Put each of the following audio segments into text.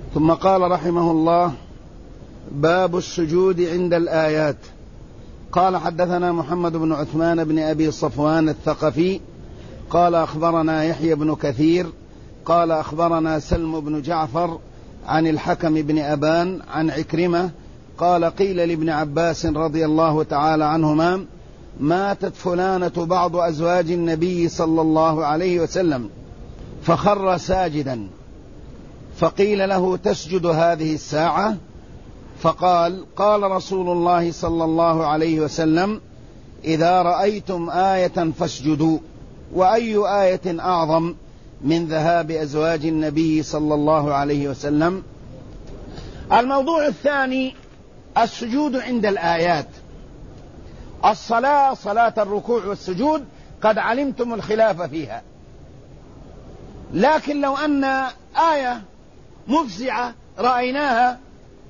ثم قال رحمه الله: باب السجود عند الآيات. قال: حدثنا محمد بن عثمان بن أبي صفوان الثقفي قال: أخبرنا يحيى بن كثير قال: أخبرنا سلم بن جعفر عن الحكم بن أبان عن عكرمة قال: قيل لابن عباس رضي الله تعالى عنهما: ماتت فلانة بعض أزواج النبي صلى الله عليه وسلم فخر ساجدا، فقيل له: تسجد هذه الساعة؟ فقال: قال رسول الله صلى الله عليه وسلم: إذا رأيتم آية فاسجدوا. وأي آية أعظم من ذهاب أزواج النبي صلى الله عليه وسلم؟ الموضوع الثاني: السجود عند الآيات. الصلاة، صلاة الركوع والسجود، قد علمتم الخلاف فيها، لكن لو أن آية مفزعة رأيناها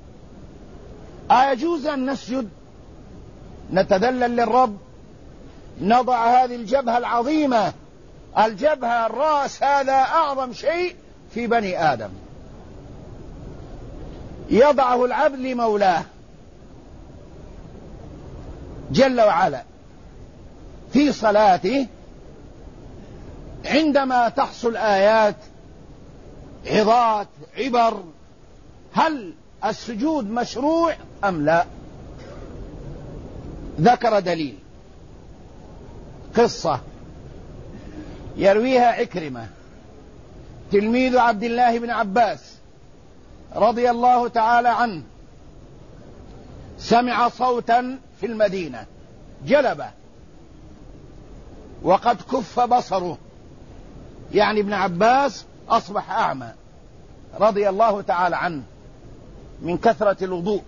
أيجوز أن نسجد، نتذلل للرب، نضع هذه الجبهة العظيمة، الجبهة الرأس، هذا أعظم شيء في بني آدم، يضعه العبد لمولاه جل وعلا في صلاته. عندما تحصل آيات، عظات، عبر، هل السجود مشروع أم لا؟ ذكر دليل، قصة يرويها عكرمة تلميذ عبد الله بن عباس رضي الله تعالى عنه. سمع صوتا في المدينة جلبة وقد كف بصره، يعني ابن عباس أصبح أعمى رضي الله تعالى عنه من كثرة الوضوء،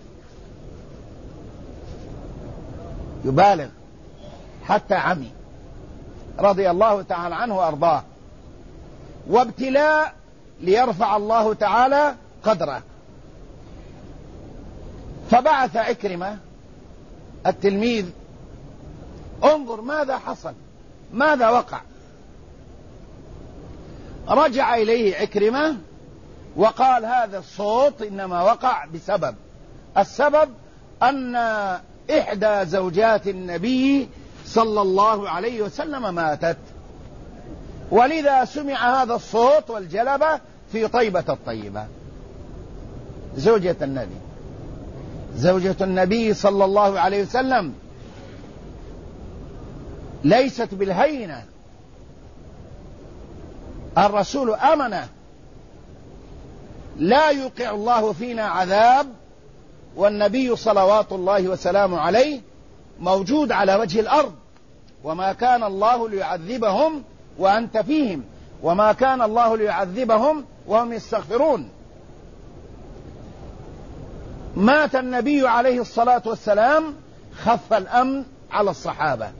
يبالغ حتى عمي رضي الله تعالى عنه وأرضاه، وابتلاء ليرفع الله تعالى قدره. فبعث عكرمة التلميذ: انظر ماذا حصل، ماذا وقع. رجع إليه عكرمة وقال: هذا الصوت إنما وقع بسبب، السبب أن إحدى زوجات النبي صلى الله عليه وسلم ماتت، ولذا سمع هذا الصوت والجلبة في طيبة الطيبة. زوجة النبي صلى الله عليه وسلم ليست بالهينة، الرسول أمنه، لا يوقع الله فينا عذاب، والنبي صلوات الله وسلامه عليه موجود على وجه الأرض، وما كان الله ليعذبهم وأنت فيهم، وما كان الله ليعذبهم وهم يستغفرون. مات النبي عليه الصلاة والسلام، خف الأمن على الصحابة،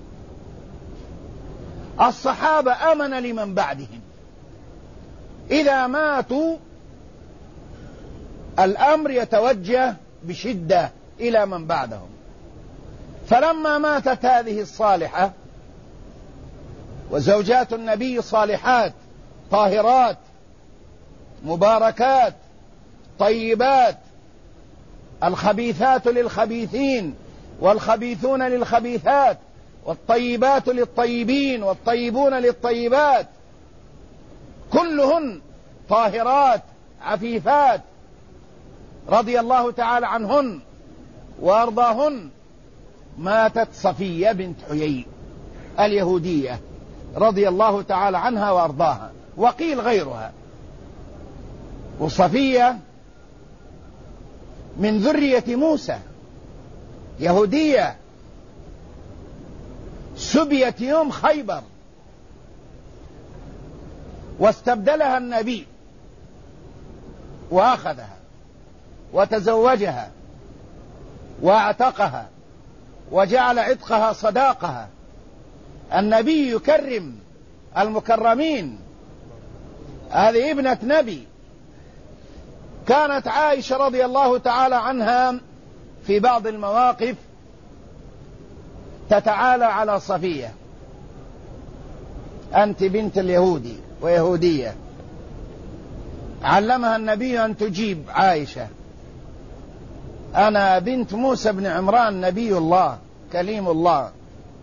الصحابة أمن لمن بعدهم، إذا ماتوا الأمر يتوجه بشدة إلى من بعدهم. فلما ماتت هذه الصالحة، وزوجات النبي صالحات طاهرات مباركات طيبات، الخبيثات للخبيثين والخبيثون للخبيثات، والطيبات للطيبين والطيبون للطيبات، كلهن طاهرات عفيفات رضي الله تعالى عنهن وأرضاهن. ماتت صفية بنت حيي اليهودية رضي الله تعالى عنها وأرضاها، وقيل غيرها. وصفية من ذرية موسى، يهودية، سبيت يوم خيبر، واستبدلها النبي وأخذها وتزوجها واعتقها وجعل عتقها صداقها. النبي يكرم المكرمين، هذه ابنة نبي. كانت عائشة رضي الله تعالى عنها في بعض المواقف تتعالى على صفية: أنت بنت اليهودي ويهودية، علمها النبي أن تجيب عائشة: أنا بنت موسى بن عمران نبي الله كليم الله.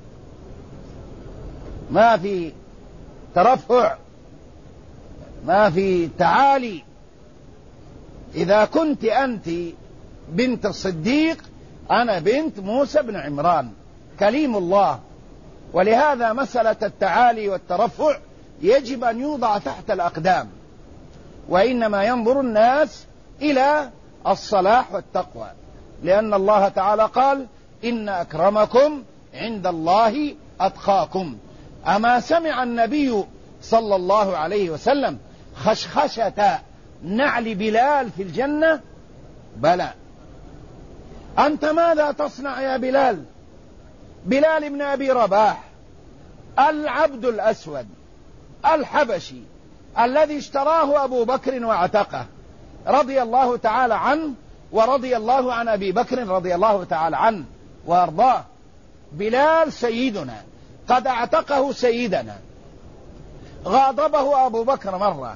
ما في ترفع، ما في تعالي. إذا كنت أنت بنت الصديق، أنا بنت موسى بن عمران كليم الله. ولهذا مسألة التعالي والترفع يجب أن يوضع تحت الأقدام، وإنما ينظر الناس إلى الصلاح والتقوى، لأن الله تعالى قال: إن أكرمكم عند الله أتقاكم. أما سمع النبي صلى الله عليه وسلم خشخشة نعل بلال في الجنة؟ بلى. أنت ماذا تصنع يا بلال؟ بلال بن أبي رباح، العبد الأسود الحبشي الذي اشتراه أبو بكر واعتقه رضي الله تعالى عنه، ورضي الله عن أبي بكر رضي الله تعالى عنه وأرضاه. بلال سيدنا، قد اعتقه سيدنا. غاضبه أبو بكر مرة،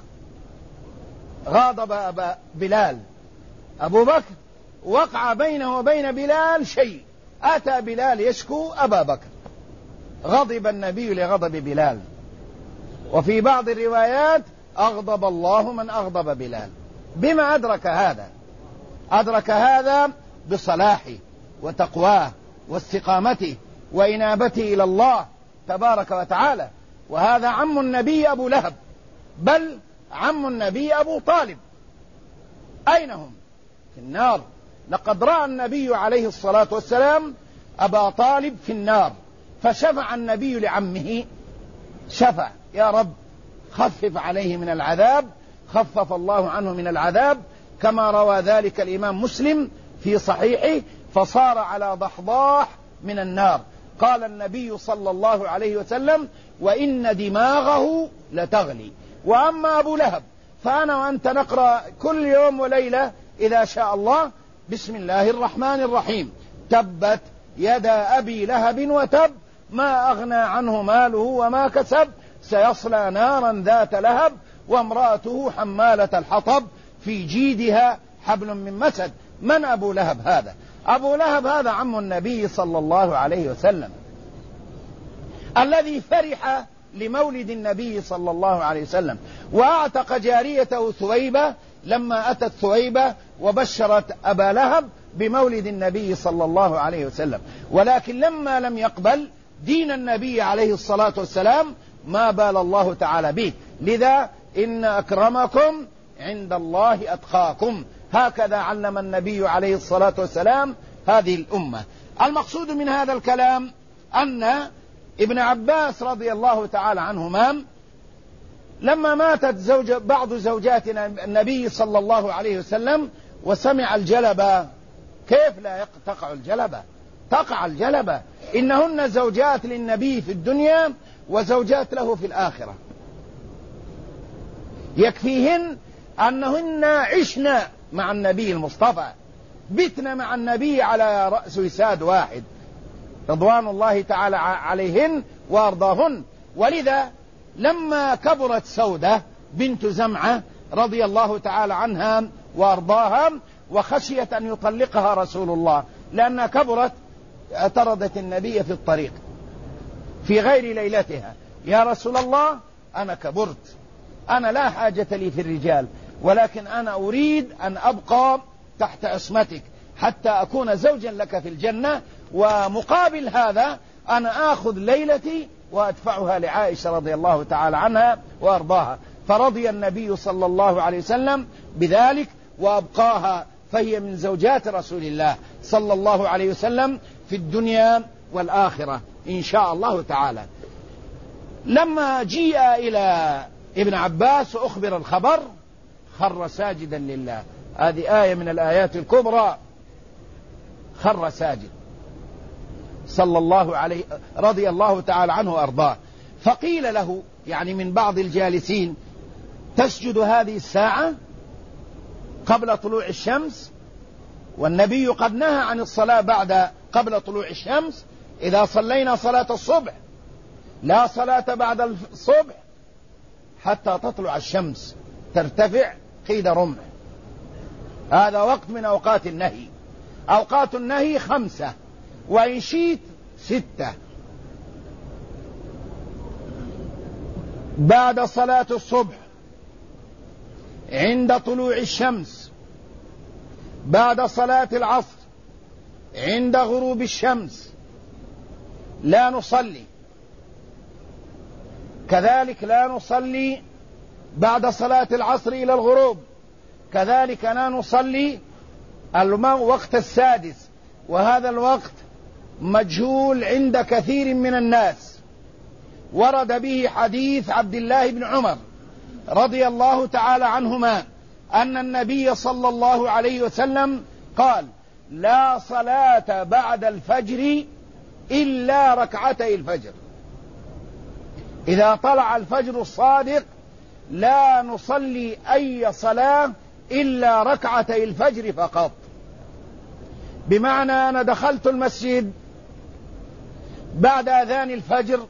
غاضب بلال. أبو بكر وقع بينه وبين بلال شيء، أتى بلال يشكو أبا بكر، غضب النبي لغضب بلال. وفي بعض الروايات: أغضب الله من أغضب بلال. بما أدرك هذا؟ أدرك هذا بصلاحه وتقواه واستقامته وإنابته إلى الله تبارك وتعالى. وهذا عم النبي أبو لهب، بل عم النبي أبو طالب. أين هم؟ في النار. لقد رأى النبي عليه الصلاة والسلام أبا طالب في النار، فشفع النبي لعمه، شفع: يا رب خفف عليه من العذاب. خفف الله عنه من العذاب، كما روى ذلك الإمام مسلم في صحيحه: فصار على ضحضاح من النار. قال النبي صلى الله عليه وسلم: وإن دماغه لتغلي. وأما أبو لهب فأنا وأنت نقرأ كل يوم وليلة إذا شاء الله: بسم الله الرحمن الرحيم، تبت يدا أبي لهب وتب، ما أغنى عنه ماله وما كسب، سيصلى نارا ذات لهب، وامرأته حمالة الحطب، في جيدها حبل من مسد. من أبو لهب هذا؟ أبو لهب هذا عم النبي صلى الله عليه وسلم، الذي فرح لمولد النبي صلى الله عليه وسلم، وأعتق جاريته ثويبة لما أتت ثويبة وبشرت أبا لهب بمولد النبي صلى الله عليه وسلم. ولكن لما لم يقبل دين النبي عليه الصلاة والسلام ما بال الله تعالى به. لذا إن أكرمكم عند الله أتقاكم. هكذا علم النبي عليه الصلاة والسلام هذه الأمة. المقصود من هذا الكلام أن ابن عباس رضي الله تعالى عنهما لما ماتت بعض زوجات النبي صلى الله عليه وسلم وسمع الجلبة، كيف لا تقع الجلبة؟ تقع الجلبة. إنهن زوجات للنبي في الدنيا وزوجات له في الآخرة. يكفيهن أنهن عشن مع النبي المصطفى، بتن مع النبي على رأس وساد واحد، رضوان الله تعالى عليهن وأرضاهن. ولذا لما كبرت سودة بنت زمعة رضي الله تعالى عنها وأرضاها وخشيت أن يطلقها رسول الله لأنها كبرت، اعترضت النبي في الطريق في غير ليلتها: يا رسول الله، أنا كبرت، أنا لا حاجة لي في الرجال، ولكن أنا أريد أن أبقى تحت عصمتك حتى أكون زوجا لك في الجنة، ومقابل هذا أنا آخذ ليلتي وأدفعها لعائشة رضي الله تعالى عنها وأرضاها. فرضي النبي صلى الله عليه وسلم بذلك وأبقاها، فهي من زوجات رسول الله صلى الله عليه وسلم في الدنيا والآخرة إن شاء الله تعالى. لما جيء إلى ابن عباس وأخبر الخبر خر ساجدا لله. هذه آية من الآيات الكبرى. خر ساجد صلى الله عليه رضي الله تعالى عنه وأرضاه. فقيل له يعني من بعض الجالسين: تسجد هذه الساعة قبل طلوع الشمس؟ والنبي قد نهى عن الصلاة قبل طلوع الشمس. إذا صلينا صلاة الصبح لا صلاة بعد الصبح حتى تطلع الشمس، ترتفع قيد رمح. هذا وقت من أوقات النهي. أوقات النهي 5، وإن شئت 6: بعد صلاة الصبح، عند طلوع الشمس، بعد صلاة العصر، عند غروب الشمس لا نصلي. كذلك لا نصلي بعد صلاة العصر إلى الغروب. كذلك لا نصلي الوقت السادس، وهذا الوقت مجهول عند كثير من الناس. ورد به حديث عبد الله بن عمر رضي الله تعالى عنهما أن النبي صلى الله عليه وسلم قال: لا صلاة بعد الفجر إلا ركعتي الفجر. إذا طلع الفجر الصادق لا نصلي أي صلاة إلا ركعتي الفجر فقط. بمعنى أنا دخلت المسجد بعد أذان الفجر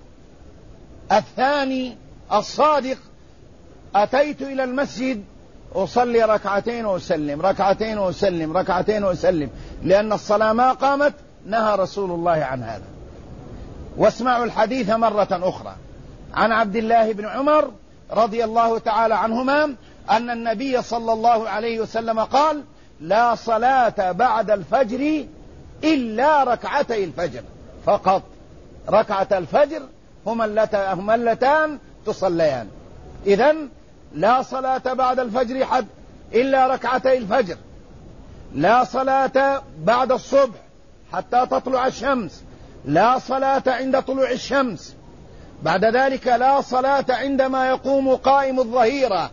الثاني الصادق، أتيت إلى المسجد أصلي ركعتين وأسلم، ركعتين وأسلم، ركعتين وأسلم، لأن الصلاة ما قامت. نهى رسول الله عن هذا. واسمعوا الحديث مرة أخرى عن عبد الله بن عمر رضي الله تعالى عنهما أن النبي صلى الله عليه وسلم قال: لا صلاة بعد الفجر إلا ركعتي الفجر فقط. ركعة الفجر هما اللتان تصليان. إذن لا صلاة بعد الفجر إلا ركعتي الفجر، لا صلاة بعد الصبح حتى تطلع الشمس، لا صلاة عند طلوع الشمس، بعد ذلك لا صلاة عندما يقوم قائم الظهيرة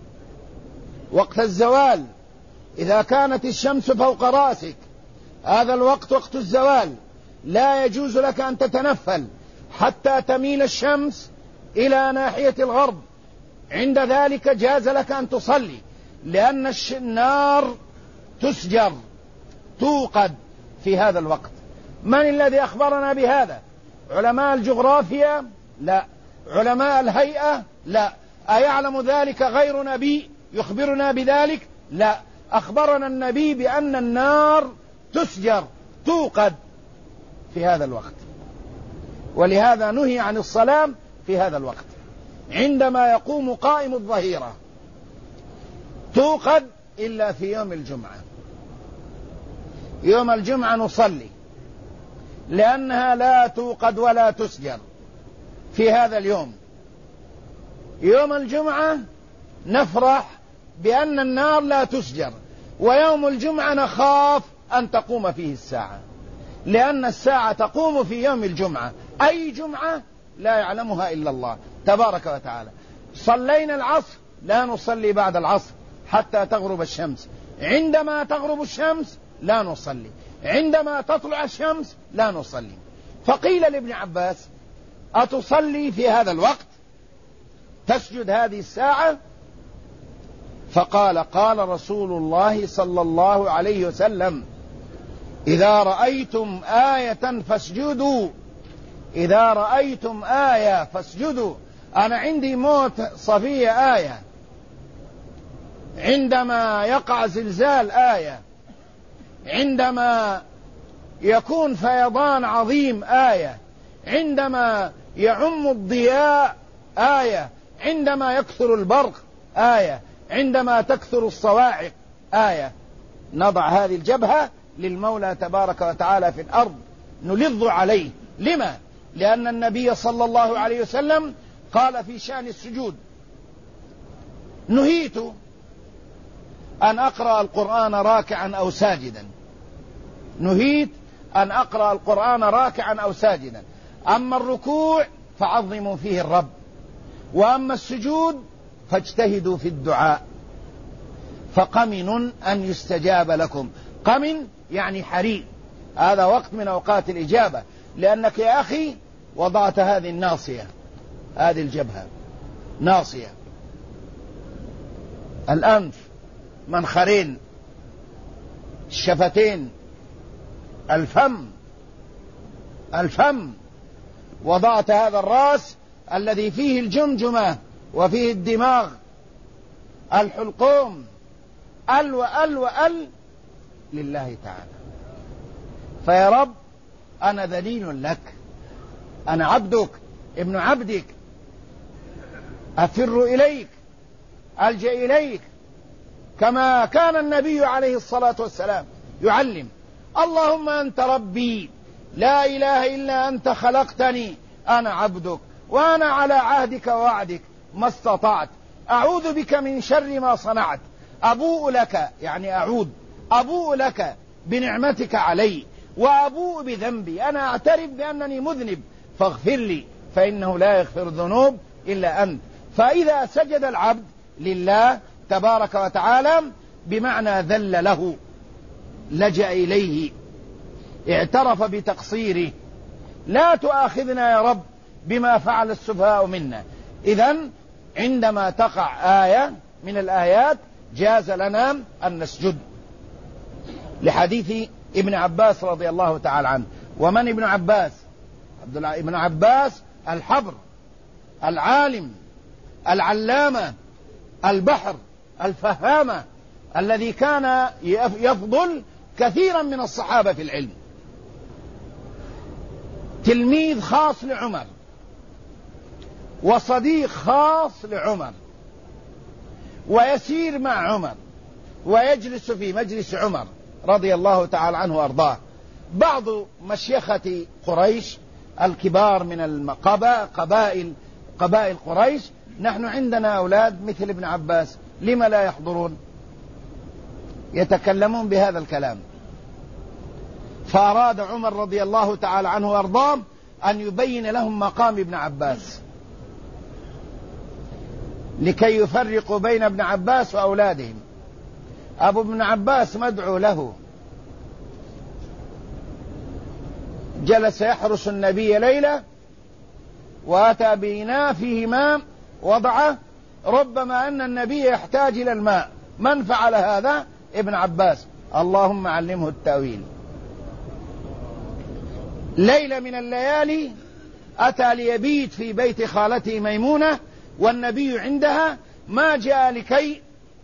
وقت الزوال. إذا كانت الشمس فوق رأسك هذا الوقت وقت الزوال، لا يجوز لك أن تتنفل حتى تميل الشمس إلى ناحية الغرب. عند ذلك جاز لك أن تصلي، لأن النار تسجر توقد في هذا الوقت. من الذي أخبرنا بهذا؟ علماء الجغرافيا؟ لا. علماء الهيئة؟ لا. أيعلم ذلك غير نبي يخبرنا بذلك؟ لا. أخبرنا النبي بأن النار تسجر توقد في هذا الوقت، ولهذا نهي عن الصلاة في هذا الوقت. عندما يقوم قائم الظهيرة توقد إلا في يوم الجمعة. يوم الجمعة نصلي لأنها لا توقد ولا تسجر في هذا اليوم. يوم الجمعة نفرح بأن النار لا تسجر، ويوم الجمعة نخاف أن تقوم فيه الساعة، لأن الساعة تقوم في يوم الجمعة. أي جمعة لا يعلمها إلا الله تبارك وتعالى. صلينا العصر لا نصلي بعد العصر حتى تغرب الشمس. عندما تغرب الشمس لا نصلي، عندما تطلع الشمس لا نصلي. فقيل لابن عباس: أتصلي في هذا الوقت؟ تسجد هذه الساعة؟ فقال: قال رسول الله صلى الله عليه وسلم: إذا رأيتم آية فاسجدوا، إذا رأيتم آية فاسجدوا. أنا عندي موت صفية آية، عندما يقع زلزال آية، عندما يكون فيضان عظيم آية، عندما يعم الضياء آية، عندما يكثر البرق آية، عندما تكثر الصواعق آية. نضع هذه الجبهة للمولى تبارك وتعالى في الأرض نلظ عليه. لما؟ لأن النبي صلى الله عليه وسلم قال في شأن السجود: نهيت أن أقرأ القرآن راكعا أو ساجدا. نهيت أن أقرأ القرآن راكعا أو ساجدا. أما الركوع فعظموا فيه الرب، وأما السجود فاجتهدوا في الدعاء، فقمن أن يستجاب لكم. قمن يعني حري، هذا وقت من أوقات الإجابة، لأنك يا أخي وضعت هذه الناصية، هذه الجبهة ناصية، الأنف، منخرين، الشفتين، الفم، وضعت هذا الرأس الذي فيه الجمجمة وفيه الدماغ، الحلقوم، ال وال وال لله تعالى. فيا رب أنا ذليل لك، أنا عبدك ابن عبدك، أفر إليك، ألجأ إليك، كما كان النبي عليه الصلاة والسلام يعلم: اللهم أنت ربي لا إله إلا أنت خلقتني، أنا عبدك وأنا على عهدك ووعدك ما استطعت، أعوذ بك من شر ما صنعت، أبوء لك، يعني أبوء لك بنعمتك علي وأبوء بذنبي، أنا أعترف بأنني مذنب فاغفر لي فإنه لا يغفر الذنوب إلا أنت. فإذا سجد العبد لله تبارك وتعالى بمعنى ذل له، لجأ إليه، اعترف بتقصيره: لا تؤاخذنا يا رب بما فعل السفهاء منا. إذن عندما تقع آية من الآيات جاز لنا أن نسجد، لحديث ابن عباس رضي الله تعالى عنه. ومن ابن عباس؟ عبد الله ابن عباس الحبر، العالم، العلامة، البحر، الفهامة، الذي كان يفضل كثيرا من الصحابة في العلم، تلميذ خاص لعمر وصديق خاص لعمر، ويسير مع عمر ويجلس في مجلس عمر رضي الله تعالى عنه وارضاه. بعض مشيخة قريش الكبار من قبائل قريش: نحن عندنا أولاد مثل ابن عباس، لما لا يحضرون؟ يتكلمون بهذا الكلام. فأراد عمر رضي الله تعالى عنه وارضاه أن يبين لهم مقام ابن عباس لكي يفرقوا بين ابن عباس وأولادهم. أبو ابن عباس مدعو له، جلس يحرس النبي ليلة وأتى بإناء فيه ماء وضعه، ربما أن النبي يحتاج إلى الماء. من فعل هذا؟ ابن عباس، اللهم علمه التأويل. ليلة من الليالي أتى ليبيت في بيت خالته ميمونة والنبي عندها، ما جاء لكي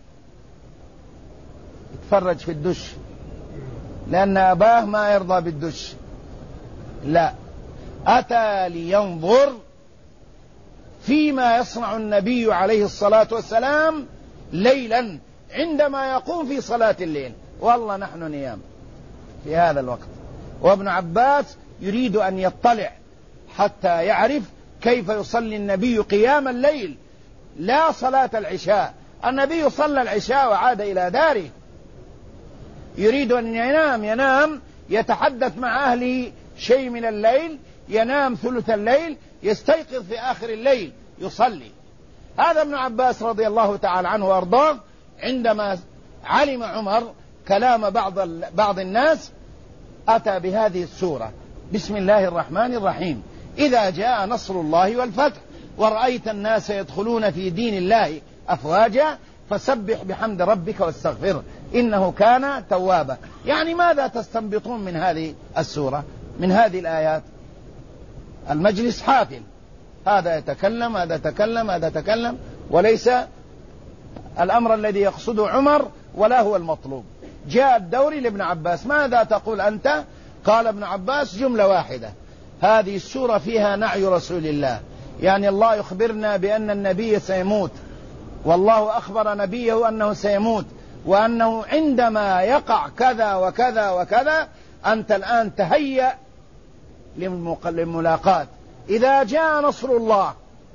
يتفرج في الدش لأن أباه ما يرضى بالدش، لا، أتى لينظر فيما يصنع النبي عليه الصلاة والسلام ليلا عندما يقوم في صلاة الليل. والله نحن نيام في هذا الوقت، وابن عباس يريد أن يطلع حتى يعرف كيف يصلي النبي قيام الليل، لا صلاة العشاء. النبي صلى العشاء وعاد إلى داره، يريد أن ينام يتحدث مع أهله شيء من الليل، ينام ثلث الليل، يستيقظ في آخر الليل يصلي. هذا ابن عباس رضي الله تعالى عنه وارضاه عندما علم عمر كلام بعض الناس أتى بهذه السورة: بسم الله الرحمن الرحيم، إذا جاء نصر الله والفتح ورأيت الناس يدخلون في دين الله أفواجا فسبح بحمد ربك واستغفره إنه كان توابا. يعني ماذا تستنبطون من هذه السورة، من هذه الآيات؟ المجلس حافل، هذا يتكلم هذا يتكلم هذا يتكلم، وليس الأمر الذي يقصده عمر ولا هو المطلوب. جاء الدور لابن عباس: ماذا تقول أنت؟ قال ابن عباس: جملة واحدة، هذه السورة فيها نعي رسول الله، يعني الله يخبرنا بأن النبي سيموت، والله أخبر نبيه أنه سيموت، وأنه عندما يقع كذا وكذا وكذا أنت الآن تهيأ للملاقات. إذا جاء نصر الله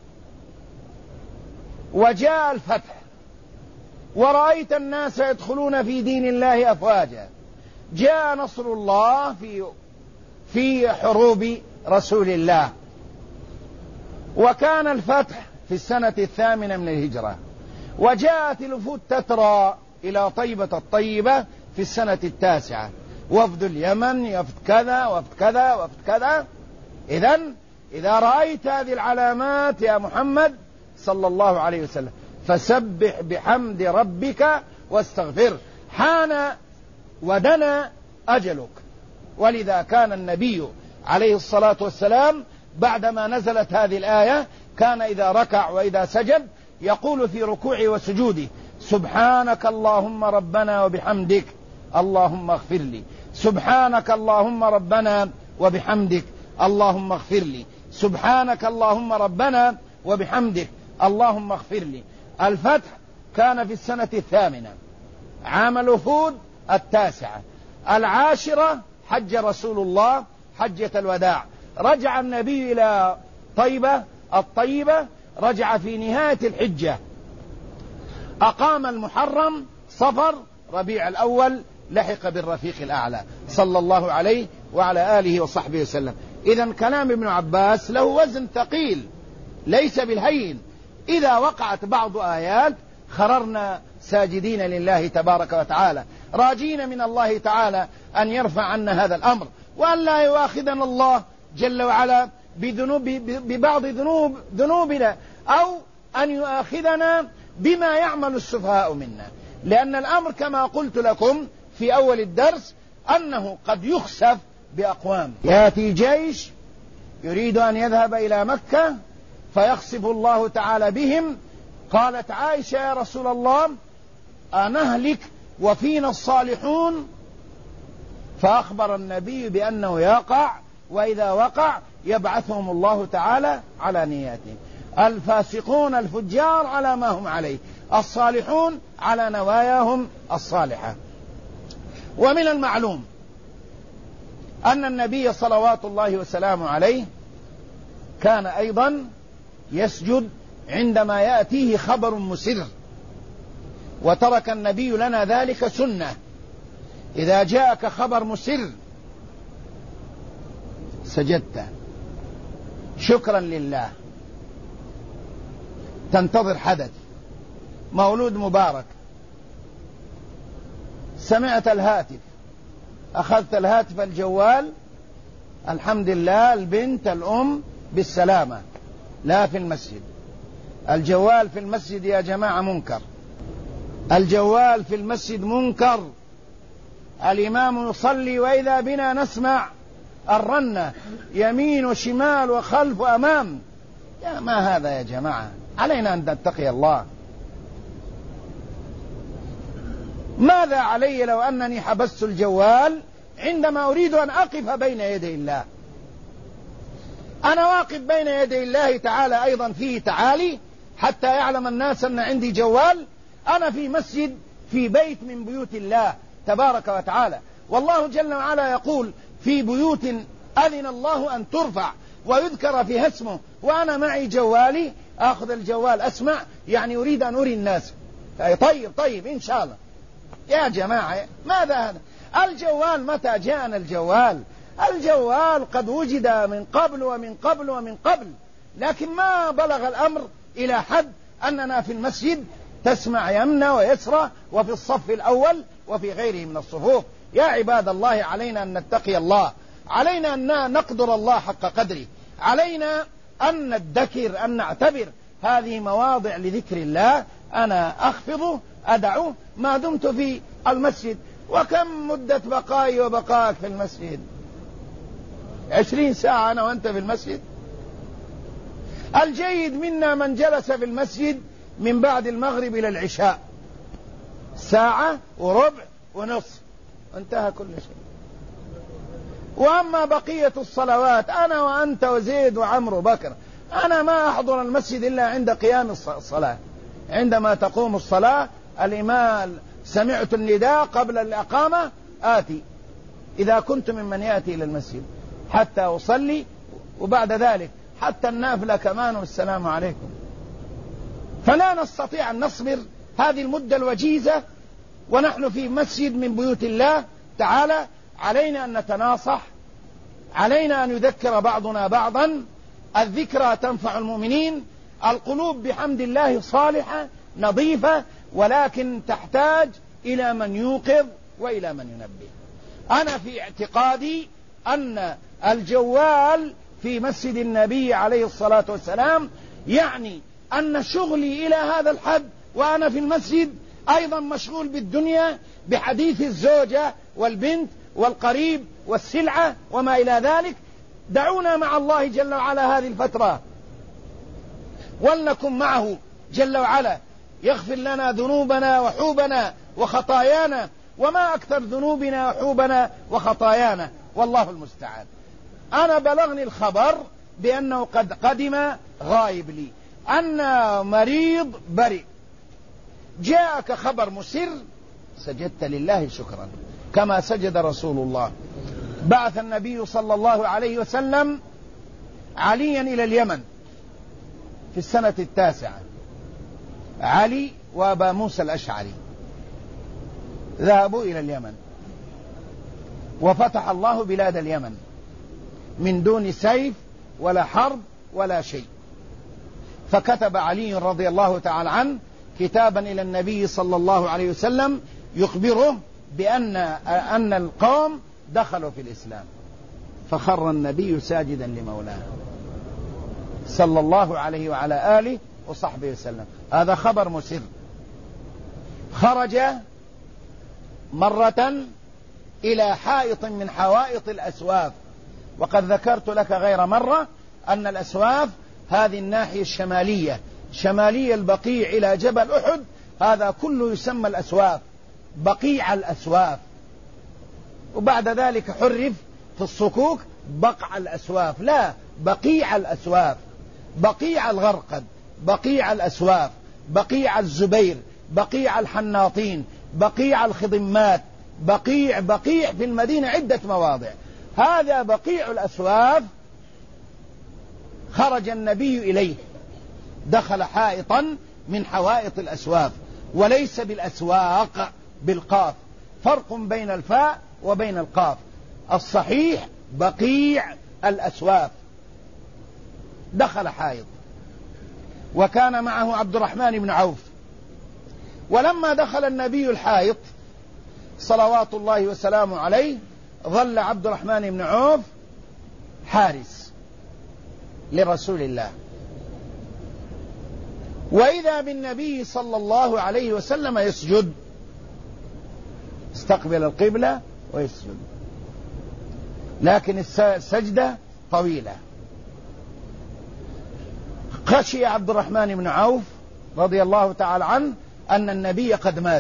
وجاء الفتح ورأيت الناس يدخلون في دين الله أفواجا، جاء نصر الله في حروب رسول الله، وكان الفتح في السنة 8 من الهجرة، وجاءت الوفود تترى إلى طيبة الطيبة في السنة 9، وفد اليمن، وفد كذا وفد كذا وفد كذا. إذا رأيت هذه العلامات يا محمد صلى الله عليه وسلم فسبح بحمد ربك واستغفر، حان ودنا أجلك. ولذا كان النبي عليه الصلاة والسلام بعدما نزلت هذه الآية كان إذا ركع وإذا سجد يقول في ركوعه وسجوده: سبحانك اللهم ربنا وبحمدك اللهم اغفر لي. سبحانك اللهم ربنا وبحمدك اللهم اغفر لي. سبحانك اللهم ربنا وبحمدك اللهم اغفر لي. الفتح كان في السنة 8، عام الوفود 9، 10 حج رسول الله حجة الوداع. رجع النبي إلى طيبة الطيبة، رجع في نهاية الحجة، أقام المحرم، صفر، ربيع الأول، لحق بالرفيق الأعلى صلى الله عليه وعلى آله وصحبه وسلم. إذن كلام ابن عباس له وزن ثقيل ليس بالهين. إذا وقعت بعض آيات خررنا ساجدين لله تبارك وتعالى، راجين من الله تعالى أن يرفع عنا هذا الأمر، وأن لا يؤاخذنا الله جل وعلا ببعض ذنوبنا، أو أن يؤاخذنا بما يعمل السفهاء منا. لأن الأمر كما قلت لكم في أول الدرس أنه قد يخسف بأقوام. يأتي جيش يريد أن يذهب إلى مكة فيخسف الله تعالى بهم. قالت عائشة: يا رسول الله أنهلك وفينا الصالحون؟ فأخبر النبي بأنه يقع، وإذا وقع يبعثهم الله تعالى على نياتهم. الفاسقون الفجار على ما هم عليه، الصالحون على نواياهم الصالحة. ومن المعلوم أن النبي صلوات الله وسلامه عليه كان أيضا يسجد عندما يأتيه خبر مسر، وترك النبي لنا ذلك سنة. إذا جاءك خبر مسر سجدت شكرا لله، تنتظر حدث، مولود مبارك، سمعت الهاتف، أخذت الهاتف الجوال، الحمد لله البنت الأم بالسلامة، لا في المسجد. الجوال في المسجد يا جماعة منكر، الجوال في المسجد منكر. الإمام يصلي وإذا بنا نسمع الرنة يمين وشمال وخلف وأمام. يا ما هذا يا جماعة، علينا أن نتقي الله. ماذا علي لو أنني حبست الجوال عندما أريد أن أقف بين يدي الله؟ أنا واقف بين يدي الله تعالى أيضا فيه تعالي حتى يعلم الناس أن عندي جوال. أنا في مسجد، في بيت من بيوت الله تبارك وتعالى، والله جل وعلا يقول: في بيوت أذن الله أن ترفع ويذكر فيها اسمه، وأنا معي جوالي، أخذ الجوال أسمع، يعني أريد أن أري الناس. طيب إن شاء الله. يا جماعة ماذا هذا؟ الجوال متى جاءنا الجوال؟ الجوال قد وجد من قبل ومن قبل ومن قبل، لكن ما بلغ الأمر إلى حد أننا في المسجد تسمع يمنى ويسرى وفي الصف الأول وفي غيره من الصفوف. يا عباد الله، علينا أن نتقي الله، علينا أن نقدر الله حق قدره، علينا أن ندكر، أن نعتبر هذه مواضع لذكر الله. أنا أخفض أدعو ما دمت في المسجد. وكم مدة بقائي وبقائك في المسجد؟ 20 ساعة أنا وأنت في المسجد. الجيد منا من جلس في المسجد من بعد المغرب إلى العشاء، 1 ساعة وربع ونصف، انتهى كل شيء. وأما بقية الصلوات أنا وأنت وزيد وعمرو وبكر، أنا ما أحضر المسجد إلا عند قيام الصلاة. عندما تقوم الصلاة الإمام سمعت النداء قبل الإقامة آتي، إذا كنت ممن يأتي إلى المسجد حتى أصلي، وبعد ذلك حتى النافلة كمان والسلام عليكم. فلا نستطيع أن نصبر هذه المدة الوجيزة ونحن في مسجد من بيوت الله تعالى. علينا أن نتناصح، علينا أن يذكر بعضنا بعضا. الذكرى تنفع المؤمنين. القلوب بحمد الله صالحة نظيفة، ولكن تحتاج إلى من يوقظ وإلى من ينبه. أنا في اعتقادي أن الجوال في مسجد النبي عليه الصلاة والسلام يعني أن شغلي إلى هذا الحد وأنا في المسجد أيضا مشغول بالدنيا، بحديث الزوجة والبنت والقريب والسلعة وما إلى ذلك. دعونا مع الله جل وعلا هذه الفترة، ولنكن معه جل وعلا يغفر لنا ذنوبنا وحوبنا وخطايانا، وما أكثر ذنوبنا وحوبنا وخطايانا، والله المستعان. أنا بلغني الخبر بأنه قد قدم غائب لي، أن مريض برئ، جاءك خبر مسر، سجدت لله شكرا كما سجد رسول الله. بعث النبي صلى الله عليه وسلم عليا إلى اليمن في السنة 9، علي وأبا موسى الأشعري ذهبوا إلى اليمن، وفتح الله بلاد اليمن من دون سيف ولا حرب ولا شيء. فكتب علي رضي الله تعالى عنه كتابا إلى النبي صلى الله عليه وسلم يخبره بأن القوم دخلوا في الإسلام، فخر النبي ساجدا لمولاه صلى الله عليه وعلى آله وصحبه وسلم. هذا خبر مسر. خرج مرة إلى حائط من حوائط الأسواف، وقد ذكرت لك غير مرة أن الأسواف هذه الناحية الشمالية، شمالية البقيع إلى جبل أحد، هذا كله يسمى الأسواف، بقيع الأسواف. وبعد ذلك حرف في الصكوك بقع الأسواف، لا، بقيع الأسواف، بقيع الغرقد، بقيع الأسواف، بقيع الزبير، بقيع الحناطين، بقيع الخضمات، بقيع في المدينة عدة مواضع. هذا بقيع الأسواف. خرج النبي إليه، دخل حائطا من حوائط الأسواف، وليس بالأسواق بالقاف، فرق بين الفاء وبين القاف، الصحيح بقيع الأسواف. دخل حائط، وكان معه عبد الرحمن بن عوف. ولما دخل النبي الحائط صلوات الله وسلامه عليه، ظل عبد الرحمن بن عوف حارس لرسول الله، وإذا بالنبي صلى الله عليه وسلم يسجد، استقبل القبلة ويسجد، لكن السجدة طويلة. خشي عبد الرحمن بن عوف رضي الله تعالى عنه أن النبي قد مات،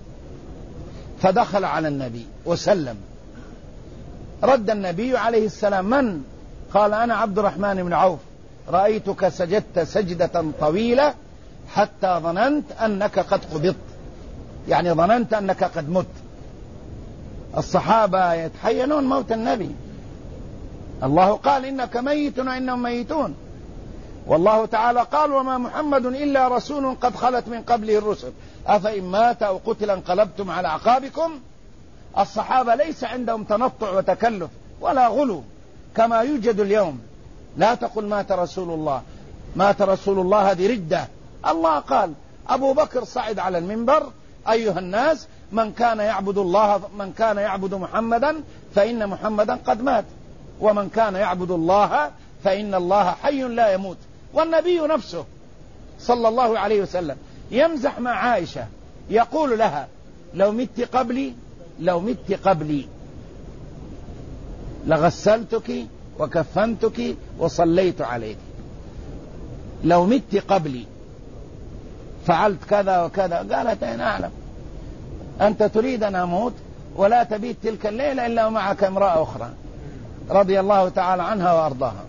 فدخل على النبي وسلم. رد النبي عليه السلام: من؟ قال: أنا عبد الرحمن بن عوف، رأيتك سجدت سجدة طويلة حتى ظننت أنك قد قبضت، يعني ظننت أنك قد مت. الصحابة يتحينون موت النبي، الله قال: إنك ميت وإنهم ميتون، والله تعالى قال: وما محمد إلا رسول قد خلت من قبله الرسل أفإن مات أو قتل انقلبتم على أعقابكم. الصحابة ليس عندهم تنطع وتكلف ولا غلو كما يوجد اليوم. لا تقل مات رسول الله، مات رسول الله، هذه ردة. الله قال: أبو بكر صعد على المنبر: أيها الناس، من كان يعبد الله، من كان يعبد محمدا فإن محمدا قد مات، ومن كان يعبد الله فإن الله حي لا يموت. والنبي نفسه صلى الله عليه وسلم يمزح مع عائشة، يقول لها: لو مت قبلي، لو مت قبلي لغسلتك وكفنتك وصليت عليك، لو مت قبلي فعلت كذا وكذا. قالت: أين أعلم، أنت تريد أن أموت ولا تبيت تلك الليلة إلا ومعك امرأة أخرى، رضي الله تعالى عنها وأرضاها.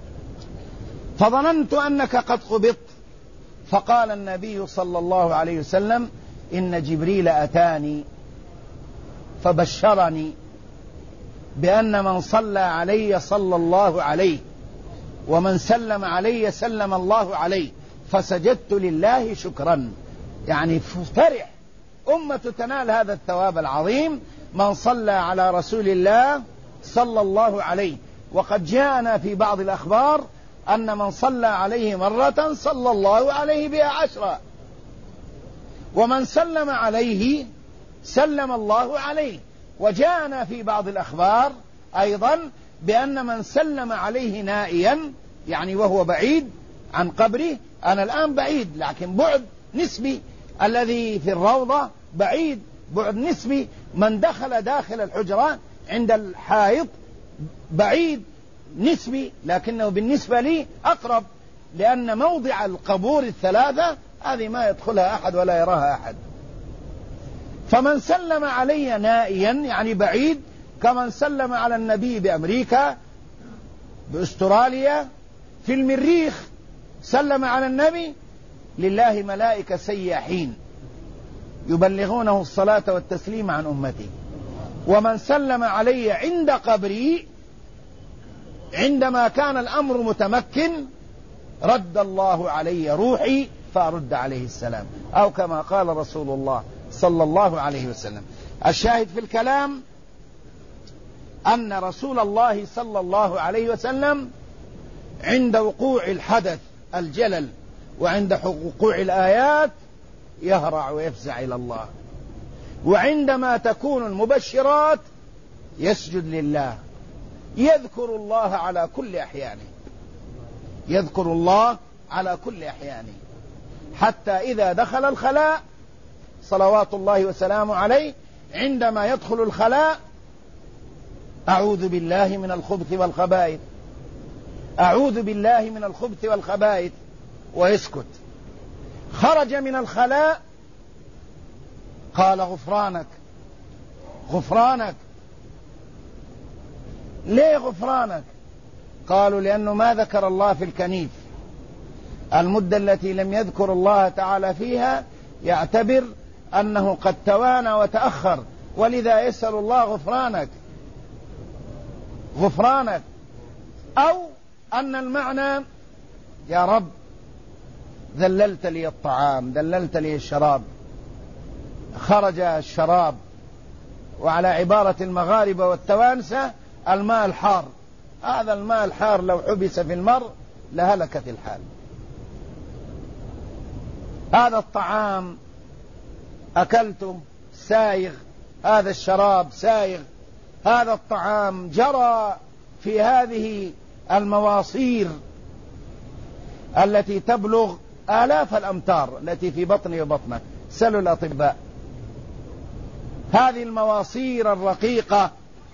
فظننت أنك قد قبضت. فقال النبي صلى الله عليه وسلم: إن جبريل أتاني فبشرني بأن من صلى علي صلى الله عليه، ومن سلم علي سلم الله عليه، فسجدت لله شكرا. يعني فرح أمة تنال هذا الثواب العظيم، من صلى على رسول الله صلى الله عليه. وقد جاءنا في بعض الأخبار أن من صلى عليه مرة صلى الله عليه بها 10، ومن سلم عليه سلم الله عليه. وجاءنا في بعض الأخبار أيضا بأن من سلم عليه نائيا، يعني وهو بعيد عن قبره، أنا الآن بعيد لكن بعد نسبي، الذي في الروضة بعيد بعد نسبي، من دخل داخل الحجرة عند الحائط بعيد نسبي، لكنه بالنسبة لي أقرب، لأن موضع القبور الثلاثة هذه ما يدخلها أحد ولا يراها أحد. فمن سلم علي نائيا يعني بعيد، كمن سلم على النبي بأمريكا، بأستراليا، في المريخ سلم على النبي، لله ملائكة سياحين يبلغونه الصلاة والتسليم عن أمتي. ومن سلم علي عند قبري عندما كان الأمر متمكن رد الله علي روحي فأرد عليه السلام، أو كما قال رسول الله صلى الله عليه وسلم. الشاهد في الكلام أن رسول الله صلى الله عليه وسلم عند وقوع الحدث الجلل وعند وقوع الآيات يهرع ويفزع إلى الله، وعندما تكون المبشرات يسجد لله، يذكر الله على كل أحيانه، يذكر الله على كل أحيانه، حتى إذا دخل الخلاء صلوات الله وسلامه عليه عندما يدخل الخلاء أعوذ بالله من الخبث والخبائث، أعوذ بالله من الخبث والخبائث، ويسكت. خرج من الخلاء قال غفرانك غفرانك. ليه غفرانك؟ قالوا لأنه ما ذكر الله في الكنيف، المدة التي لم يذكر الله تعالى فيها يعتبر أنه قد توانى وتأخر، ولذا يسأل الله غفرانك غفرانك. أو أن المعنى يا رب ذللت لي الطعام، ذللت لي الشراب، خرج الشراب، وعلى عبارة المغاربة والتوانسة الماء الحار، هذا الماء الحار لو حبس في المرء لهلكت الحال. هذا الطعام أكلته سايغ، هذا الشراب سايغ، هذا الطعام جرى في هذه المواصير التي تبلغ آلاف الأمتار التي في بطني وبطنك، سلوا الأطباء. هذه المواصير الرقيقة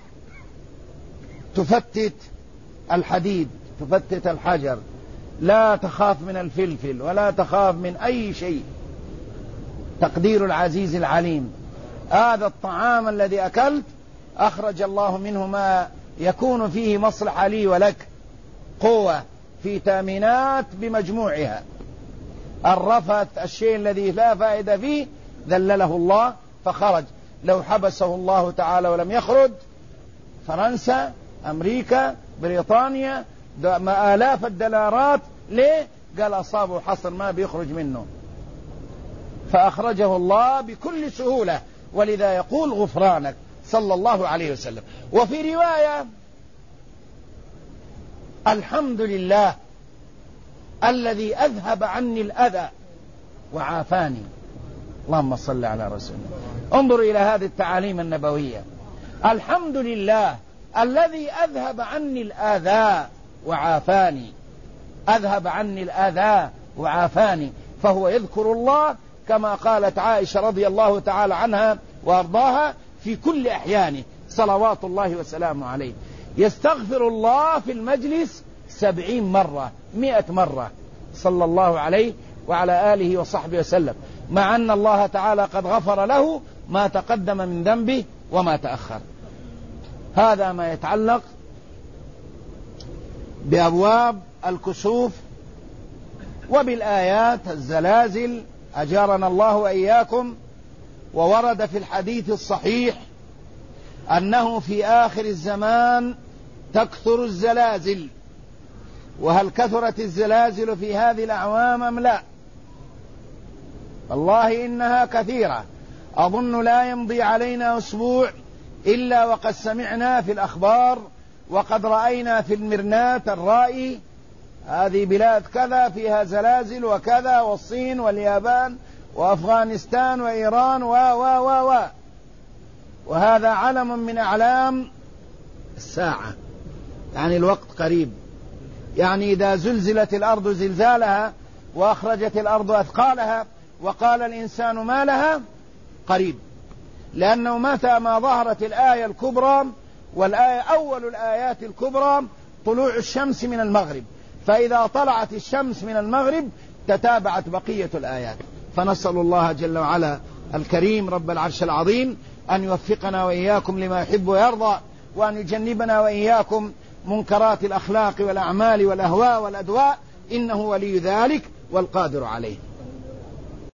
تفتت الحديد، تفتت الحجر، لا تخاف من الفلفل ولا تخاف من أي شيء، تقدير العزيز العليم. هذا الطعام الذي أكلت أخرج الله منه ما يكون فيه مصلحة لي ولك، قوة، فيتامينات بمجموعها. الرفث الشيء الذي لا فائدة فيه ذلله الله فخرج. لو حبسه الله تعالى ولم يخرج، فرنسا، أمريكا، بريطانيا، آلاف الدولارات. ليه؟ قال أصابه حصر ما بيخرج منه، فأخرجه الله بكل سهولة، ولذا يقول غفرانك صلى الله عليه وسلم. وفي رواية الحمد لله الذي أذهب عني الأذى وعافاني. اللهم صل على رسول الله. انظر إلى هذه التعاليم النبوية. الحمد لله الذي أذهب عني الأذى وعافاني، أذهب عني الأذى وعافاني. فهو يذكر الله كما قالت عائشة رضي الله تعالى عنها وأرضاها في كل أحيانه صلوات الله وسلامه عليه. يستغفر الله في المجلس 70 مرة 100 مرة صلى الله عليه وعلى آله وصحبه وسلم، مع أن الله تعالى قد غفر له ما تقدم من ذنبه وما تأخر. هذا ما يتعلق بأبواب الكسوف وبالآيات الزلازل، أجارنا الله وإياكم. وورد في الحديث الصحيح أنه في آخر الزمان تكثر الزلازل. وهل كثرت الزلازل في هذه الأعوام أم لا؟ والله إنها كثيرة. أظن لا يمضي علينا أسبوع إلا وقد سمعنا في الأخبار وقد رأينا في المرنات الرائي هذه بلاد كذا فيها زلازل وكذا، والصين واليابان وأفغانستان وإيران وهذا علم من أعلام الساعة، يعني الوقت قريب. يعني إذا زلزلت الأرض زلزالها وأخرجت الأرض أثقالها وقال الإنسان ما لها قريب. لأنه متى ما ظهرت الآية الكبرى، والآية أول الآيات الكبرى طلوع الشمس من المغرب، فإذا طلعت الشمس من المغرب تتابعت بقية الآيات. فنسأل الله جل وعلا الكريم رب العرش العظيم أن يوفقنا وإياكم لما يحب ويرضى، وأن يجنبنا وإياكم منكرات الأخلاق والأعمال والأهواء والأدواء، إنه ولي ذلك والقادر عليه.